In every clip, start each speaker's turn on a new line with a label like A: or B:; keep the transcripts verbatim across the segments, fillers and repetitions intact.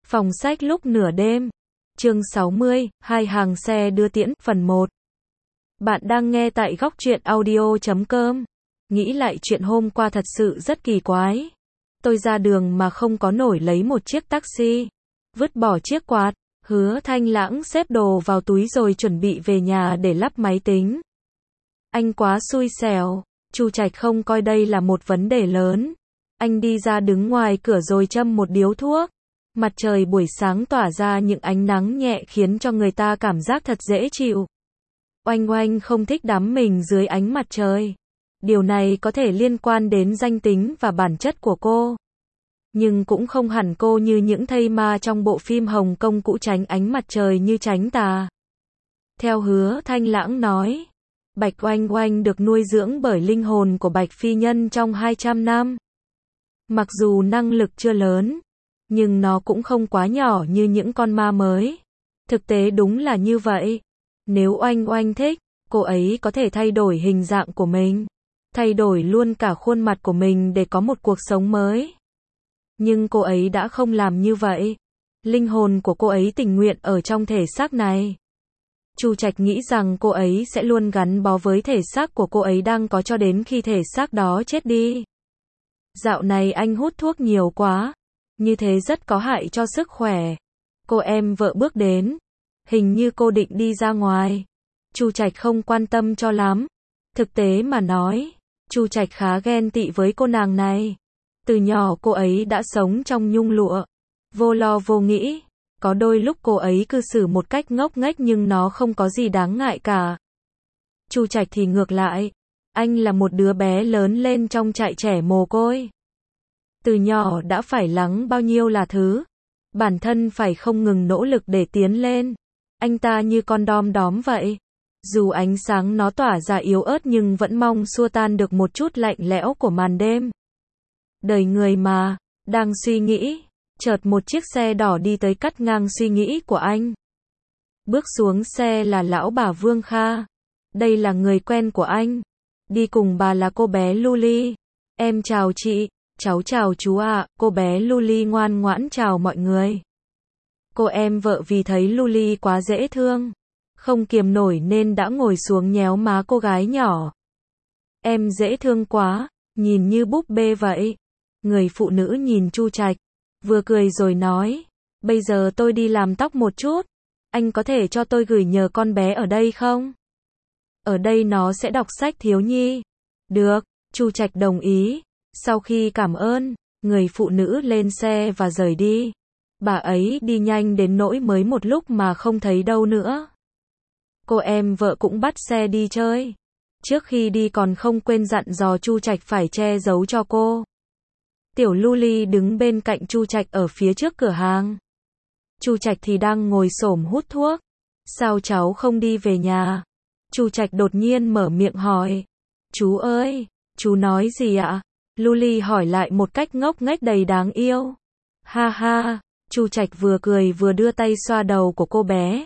A: Phòng sách lúc nửa đêm. Chương sáu mươi, hai hàng xe đưa tiễn, phần một. Bạn đang nghe tại góc truyện audio chấm com. Nghĩ lại chuyện hôm qua thật sự rất kỳ quái. Tôi ra đường mà không có nổi lấy một chiếc taxi. Vứt bỏ chiếc quạt. Hứa Thanh Lãng xếp đồ vào túi rồi chuẩn bị về nhà để lắp máy tính. Anh quá xui xẻo. Chu Trạch không coi đây là một vấn đề lớn. Anh đi ra đứng ngoài cửa rồi châm một điếu thuốc. Mặt trời buổi sáng tỏa ra những ánh nắng nhẹ khiến cho người ta cảm giác thật dễ chịu. Oanh Oanh không thích đắm mình dưới ánh mặt trời. Điều này có thể liên quan đến danh tính và bản chất của cô. Nhưng cũng không hẳn cô như những thây ma trong bộ phim Hồng Kông cũ tránh ánh mặt trời như tránh tà. Theo Hứa Thanh Lãng nói, Bạch Oanh Oanh được nuôi dưỡng bởi linh hồn của Bạch Phi Nhân trong hai trăm năm. Mặc dù năng lực chưa lớn, nhưng nó cũng không quá nhỏ như những con ma mới. Thực tế đúng là như vậy. Nếu Oanh Oanh thích, cô ấy có thể thay đổi hình dạng của mình, thay đổi luôn cả khuôn mặt của mình để có một cuộc sống mới. Nhưng cô ấy đã không làm như vậy. Linh hồn của cô ấy tình nguyện ở trong thể xác này. Chu Trạch nghĩ rằng cô ấy sẽ luôn gắn bó với thể xác của cô ấy đang có cho đến khi thể xác đó chết đi. Dạo này anh hút thuốc nhiều quá. Như thế rất có hại cho sức khỏe. Cô em vợ bước đến. Hình như cô định đi ra ngoài. Chu Trạch không quan tâm cho lắm. Thực tế mà nói, Chu Trạch khá ghen tị với cô nàng này. Từ nhỏ cô ấy đã sống trong nhung lụa. Vô lo vô nghĩ. Có đôi lúc cô ấy cư xử một cách ngốc nghếch nhưng nó không có gì đáng ngại cả. Chu Trạch thì ngược lại. Anh là một đứa bé lớn lên trong trại trẻ mồ côi. Từ nhỏ đã phải lắng bao nhiêu là thứ. Bản thân phải không ngừng nỗ lực để tiến lên. Anh ta như con đom đóm vậy. Dù ánh sáng nó tỏa ra yếu ớt nhưng vẫn mong xua tan được một chút lạnh lẽo của màn đêm. Đời người mà, đang suy nghĩ, chợt một chiếc xe đỏ đi tới cắt ngang suy nghĩ của anh. Bước xuống xe là lão bà Vương Kha. Đây là người quen của anh. Đi cùng bà là cô bé Luli. Em chào chị. Cháu chào chú ạ. Cô bé Luli ngoan ngoãn chào mọi người. Cô em vợ vì thấy Luli quá dễ thương, không kiềm nổi nên đã ngồi xuống nhéo má cô gái nhỏ. Em dễ thương quá, nhìn như búp bê vậy. Người phụ nữ nhìn Chu Trạch, vừa cười rồi nói, bây giờ tôi đi làm tóc một chút, anh có thể cho tôi gửi nhờ con bé ở đây không? Ở đây nó sẽ đọc sách thiếu nhi. Được, Chu Trạch đồng ý. Sau khi cảm ơn, người phụ nữ lên xe và rời đi. Bà ấy đi nhanh đến nỗi mới một lúc mà không thấy đâu nữa. Cô em vợ cũng bắt xe đi chơi. Trước khi đi còn không quên dặn dò Chu Trạch phải che giấu cho cô. Tiểu Luli đứng bên cạnh Chu Trạch ở phía trước cửa hàng. Chu Trạch thì đang ngồi xổm hút thuốc. Sao cháu không đi về nhà? Chu Trạch đột nhiên mở miệng hỏi. Chú ơi, chú nói gì ạ? Luli hỏi lại một cách ngốc nghếch đầy đáng yêu. Ha ha. Chu Trạch vừa cười vừa đưa tay xoa đầu của cô bé.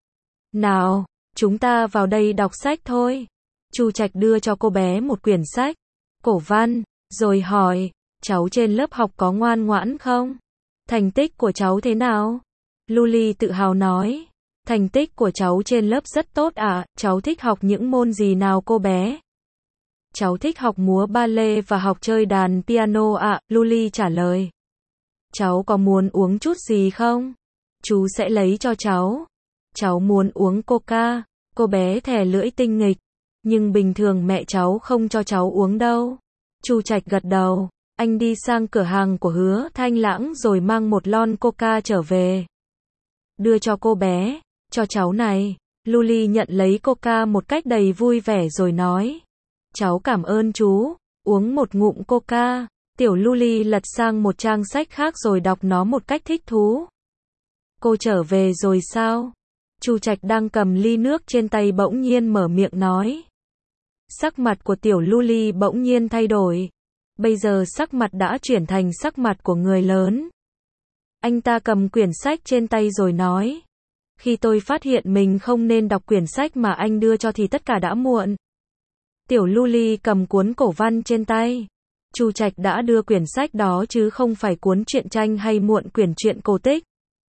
A: Nào, chúng ta vào đây đọc sách thôi. Chu Trạch đưa cho cô bé một quyển sách, cổ văn, rồi hỏi, cháu trên lớp học có ngoan ngoãn không? Thành tích của cháu thế nào? Luli tự hào nói, thành tích của cháu trên lớp rất tốt ạ. À, cháu thích học những môn gì nào cô bé? Cháu thích học múa ballet và học chơi đàn piano ạ. À, Luli trả lời. Cháu có muốn uống chút gì không? Chú sẽ lấy cho cháu. Cháu muốn uống coca. Cô bé thè lưỡi tinh nghịch. Nhưng bình thường mẹ cháu không cho cháu uống đâu. Chu Trạch gật đầu. Anh đi sang cửa hàng của Hứa Thanh Lãng rồi mang một lon coca trở về. Đưa cho cô bé. Cho cháu này. Luli nhận lấy coca một cách đầy vui vẻ rồi nói. Cháu cảm ơn chú. Uống một ngụm coca. Tiểu Luli lật sang một trang sách khác rồi đọc nó một cách thích thú. Cô trở về rồi sao? Chu Trạch đang cầm ly nước trên tay bỗng nhiên mở miệng nói. Sắc mặt của Tiểu Luli bỗng nhiên thay đổi. Bây giờ sắc mặt đã chuyển thành sắc mặt của người lớn. Anh ta cầm quyển sách trên tay rồi nói. Khi tôi phát hiện mình không nên đọc quyển sách mà anh đưa cho thì tất cả đã muộn. Tiểu Luli cầm cuốn cổ văn trên tay. Chu Trạch đã đưa quyển sách đó chứ không phải cuốn truyện tranh hay muộn quyển truyện cổ tích.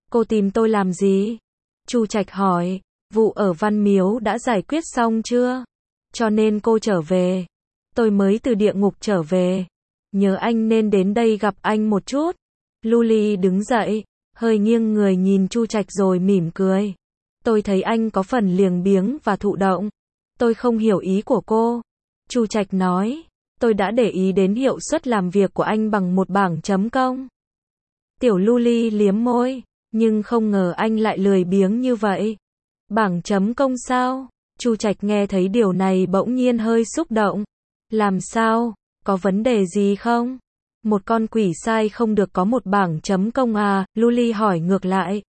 A: Cô tìm tôi làm gì? Chu Trạch hỏi. Vụ ở Văn Miếu đã giải quyết xong chưa? Cho nên cô trở về. Tôi mới từ địa ngục trở về. Nhớ anh nên đến đây gặp anh một chút. Luli đứng dậy, hơi nghiêng người nhìn Chu Trạch rồi mỉm cười. Tôi thấy anh có phần liềng biếng và thụ động. Tôi không hiểu ý của cô. Chu Trạch nói. Tôi đã để ý đến hiệu suất làm việc của anh bằng một bảng chấm công. Tiểu Luli liếm môi, nhưng không ngờ anh lại lười biếng như vậy. Bảng chấm công sao? Chu Trạch nghe thấy điều này bỗng nhiên hơi xúc động. Làm sao? Có vấn đề gì không? Một con quỷ sai không được có một bảng chấm công à? Luli hỏi ngược lại.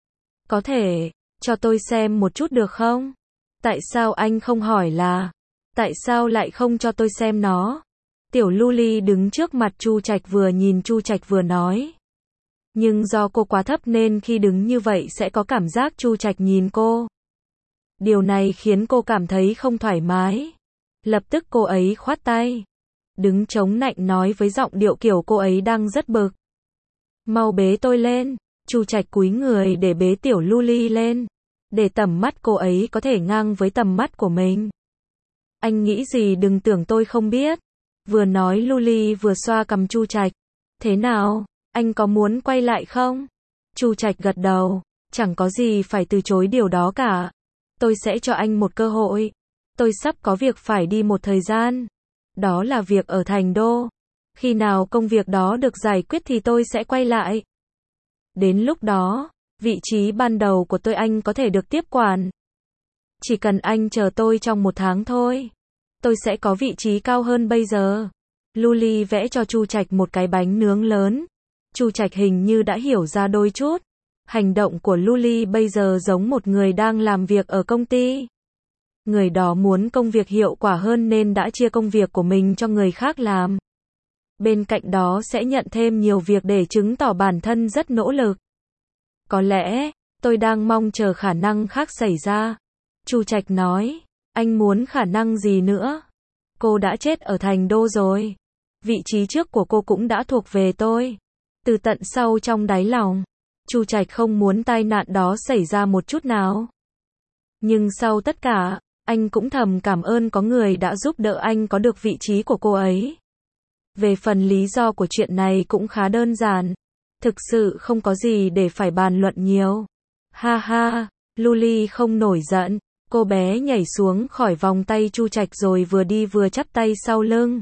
A: Có thể, cho tôi xem một chút được không? Tại sao anh không hỏi là, tại sao lại không cho tôi xem nó? Tiểu Luli đứng trước mặt Chu Trạch vừa nhìn Chu Trạch vừa nói. Nhưng do cô quá thấp nên khi đứng như vậy sẽ có cảm giác Chu Trạch nhìn cô. Điều này khiến cô cảm thấy không thoải mái. Lập tức cô ấy khoát tay. Đứng chống nạnh nói với giọng điệu kiểu cô ấy đang rất bực. Mau bế tôi lên. Chu Trạch cúi người để bế Tiểu Luli lên. Để tầm mắt cô ấy có thể ngang với tầm mắt của mình. Anh nghĩ gì đừng tưởng tôi không biết. Vừa nói Luli vừa xoa cằm Chu Trạch. Thế nào, anh có muốn quay lại không? Chu Trạch gật đầu. Chẳng có gì phải từ chối điều đó cả. Tôi sẽ cho anh một cơ hội. Tôi sắp có việc phải đi một thời gian. Đó là việc ở Thành Đô. Khi nào công việc đó được giải quyết thì tôi sẽ quay lại. Đến lúc đó, vị trí ban đầu của tôi anh có thể được tiếp quản. Chỉ cần anh chờ tôi trong một tháng thôi. Tôi sẽ có vị trí cao hơn bây giờ. Luli vẽ cho Chu Trạch một cái bánh nướng lớn. Chu Trạch hình như đã hiểu ra đôi chút. Hành động của Luli bây giờ giống một người đang làm việc ở công ty. Người đó muốn công việc hiệu quả hơn nên đã chia công việc của mình cho người khác làm. Bên cạnh đó sẽ nhận thêm nhiều việc để chứng tỏ bản thân rất nỗ lực. Có lẽ, tôi đang mong chờ khả năng khác xảy ra. Chu Trạch nói, anh muốn khả năng gì nữa? Cô đã chết ở Thành Đô rồi. Vị trí trước của cô cũng đã thuộc về tôi. Từ tận sâu trong đáy lòng, Chu Trạch không muốn tai nạn đó xảy ra một chút nào. Nhưng sau tất cả, anh cũng thầm cảm ơn có người đã giúp đỡ anh có được vị trí của cô ấy. Về phần lý do của chuyện này cũng khá đơn giản. Thực sự không có gì để phải bàn luận nhiều. Ha ha, Luli không nổi giận. Cô bé nhảy xuống khỏi vòng tay Chu Trạch rồi vừa đi vừa chắp tay sau lưng.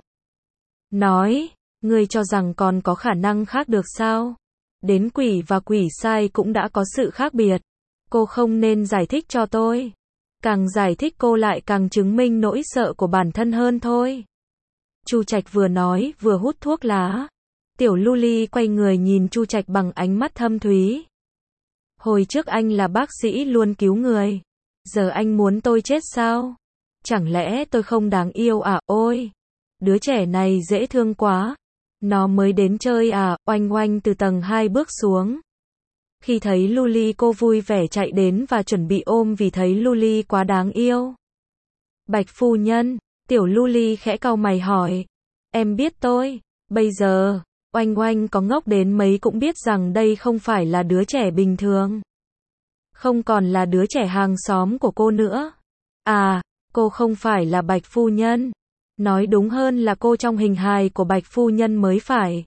A: Nói, ngươi cho rằng còn có khả năng khác được sao? Đến quỷ và quỷ sai cũng đã có sự khác biệt. Cô không nên giải thích cho tôi. Càng giải thích cô lại càng chứng minh nỗi sợ của bản thân hơn thôi. Chu Trạch vừa nói vừa hút thuốc lá. Tiểu Luli quay người nhìn Chu Trạch bằng ánh mắt thâm thúy. Hồi trước anh là bác sĩ luôn cứu người. Giờ anh muốn tôi chết sao? Chẳng lẽ tôi không đáng yêu à? Ôi! Đứa trẻ này dễ thương quá. Nó mới đến chơi à? Oanh oanh từ tầng hai bước xuống. Khi thấy Luli cô vui vẻ chạy đến và chuẩn bị ôm vì thấy Luli quá đáng yêu. Bạch phu nhân, Tiểu Luli khẽ cau mày hỏi. Em biết tôi, bây giờ, oanh oanh có ngốc đến mấy cũng biết rằng đây không phải là đứa trẻ bình thường. Không còn là đứa trẻ hàng xóm của cô nữa. À, cô không phải là Bạch phu nhân. Nói đúng hơn là cô trong hình hài của Bạch phu nhân mới phải.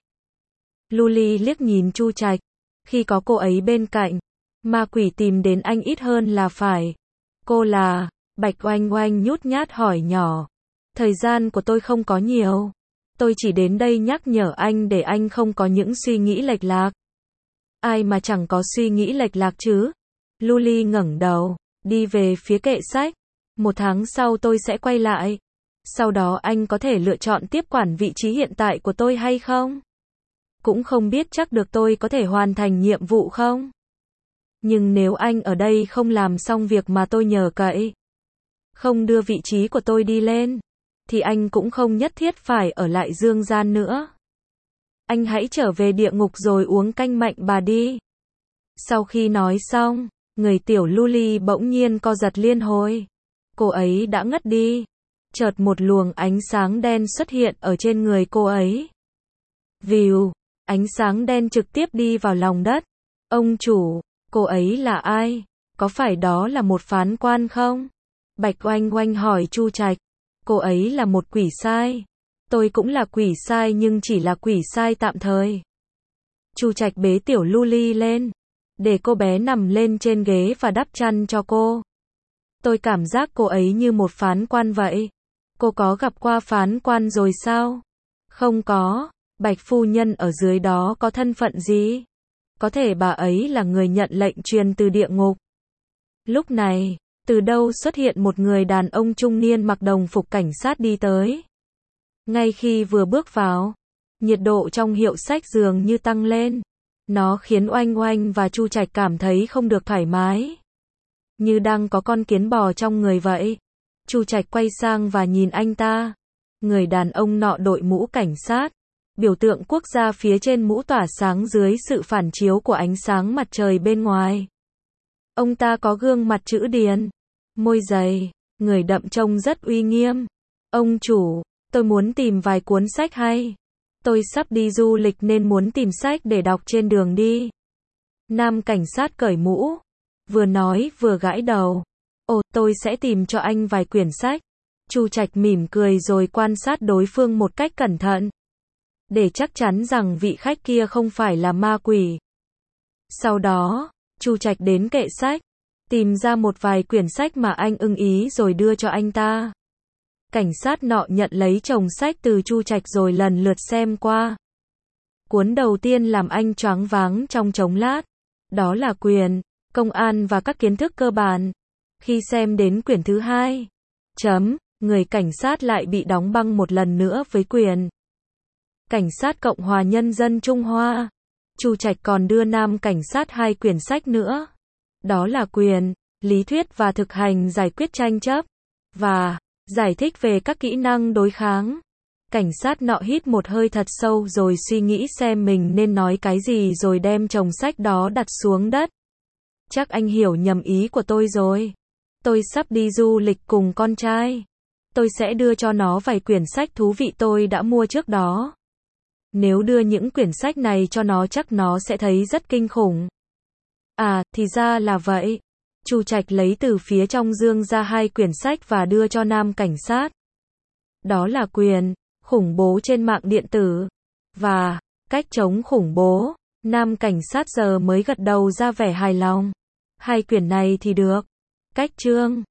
A: Luli liếc nhìn Chu Trạch. Khi có cô ấy bên cạnh, ma quỷ tìm đến anh ít hơn là phải. Cô là, Bạch oanh oanh nhút nhát hỏi nhỏ. Thời gian của tôi không có nhiều. Tôi chỉ đến đây nhắc nhở anh để anh không có những suy nghĩ lệch lạc. Ai mà chẳng có suy nghĩ lệch lạc chứ? Luli ngẩng đầu, đi về phía kệ sách. Một tháng sau tôi sẽ quay lại. Sau đó anh có thể lựa chọn tiếp quản vị trí hiện tại của tôi hay không? Cũng không biết chắc được tôi có thể hoàn thành nhiệm vụ không? Nhưng nếu anh ở đây không làm xong việc mà tôi nhờ cậy, không đưa vị trí của tôi đi lên, thì anh cũng không nhất thiết phải ở lại dương gian nữa. Anh hãy trở về địa ngục rồi uống canh mạnh bà đi. Sau khi nói xong, người Tiểu Luli bỗng nhiên co giật liên hồi. Cô ấy đã ngất đi. Chợt một luồng ánh sáng đen xuất hiện ở trên người cô ấy. Vìu, ánh sáng đen trực tiếp đi vào lòng đất. Ông chủ, Cô ấy là ai? Có phải đó là một phán quan không? Bạch Oanh Oanh hỏi Chu Trạch. Cô ấy là một quỷ sai. Tôi cũng là quỷ sai nhưng chỉ là quỷ sai tạm thời. Chu Trạch bế tiểu Luli lên, để cô bé nằm lên trên ghế và đắp chăn cho cô. Tôi cảm giác cô ấy như một phán quan vậy. Cô có gặp qua phán quan rồi sao? Không có. Bạch phu nhân ở dưới đó có thân phận gì? Có thể bà ấy là người nhận lệnh truyền từ địa ngục. Lúc này, từ đâu xuất hiện một người đàn ông trung niên mặc đồng phục cảnh sát đi tới. Ngay khi vừa bước vào, nhiệt độ trong hiệu sách dường như tăng lên. Nó khiến Oanh Oanh và Chu Trạch cảm thấy không được thoải mái. Như đang có con kiến bò trong người vậy. Chu Trạch quay sang và nhìn anh ta. Người đàn ông nọ đội mũ cảnh sát. Biểu tượng quốc gia phía trên mũ tỏa sáng dưới sự phản chiếu của ánh sáng mặt trời bên ngoài. Ông ta có gương mặt chữ điền, môi dày, người đậm trông rất uy nghiêm. Ông chủ, tôi muốn tìm vài cuốn sách hay. Tôi sắp đi du lịch nên muốn tìm sách để đọc trên đường đi. Nam cảnh sát cởi mũ, vừa nói vừa gãi đầu. Ồ, tôi sẽ tìm cho anh vài quyển sách. Chu Trạch mỉm cười rồi quan sát đối phương một cách cẩn thận, để chắc chắn rằng vị khách kia không phải là ma quỷ. Sau đó, Chu Trạch đến kệ sách, tìm ra một vài quyển sách mà anh ưng ý rồi đưa cho anh ta. Cảnh sát nọ nhận lấy chồng sách từ Chu Trạch rồi lần lượt xem qua. Cuốn đầu tiên làm anh choáng váng trong chốc lát. Đó là quyền, công an và các kiến thức cơ bản. Khi xem đến quyển thứ hai, chấm, người cảnh sát lại bị đóng băng một lần nữa với quyền. Cảnh sát Cộng hòa Nhân dân Trung Hoa. Chu Trạch còn đưa nam cảnh sát hai quyển sách nữa. Đó là quyền, lý thuyết và thực hành giải quyết tranh chấp, và giải thích về các kỹ năng đối kháng. Cảnh sát nọ hít một hơi thật sâu rồi suy nghĩ xem mình nên nói cái gì rồi đem chồng sách đó đặt xuống đất. Chắc anh hiểu nhầm ý của tôi rồi. Tôi sắp đi du lịch cùng con trai. Tôi sẽ đưa cho nó vài quyển sách thú vị tôi đã mua trước đó. Nếu đưa những quyển sách này cho nó chắc nó sẽ thấy rất kinh khủng. À, thì ra là vậy. Chu Trạch lấy từ phía trong dương ra hai quyển sách và đưa cho nam cảnh sát. Đó là quyền, khủng bố trên mạng điện tử, và cách chống khủng bố. Nam cảnh sát giờ mới gật đầu ra vẻ hài lòng. Hai quyển này thì được. Cách chương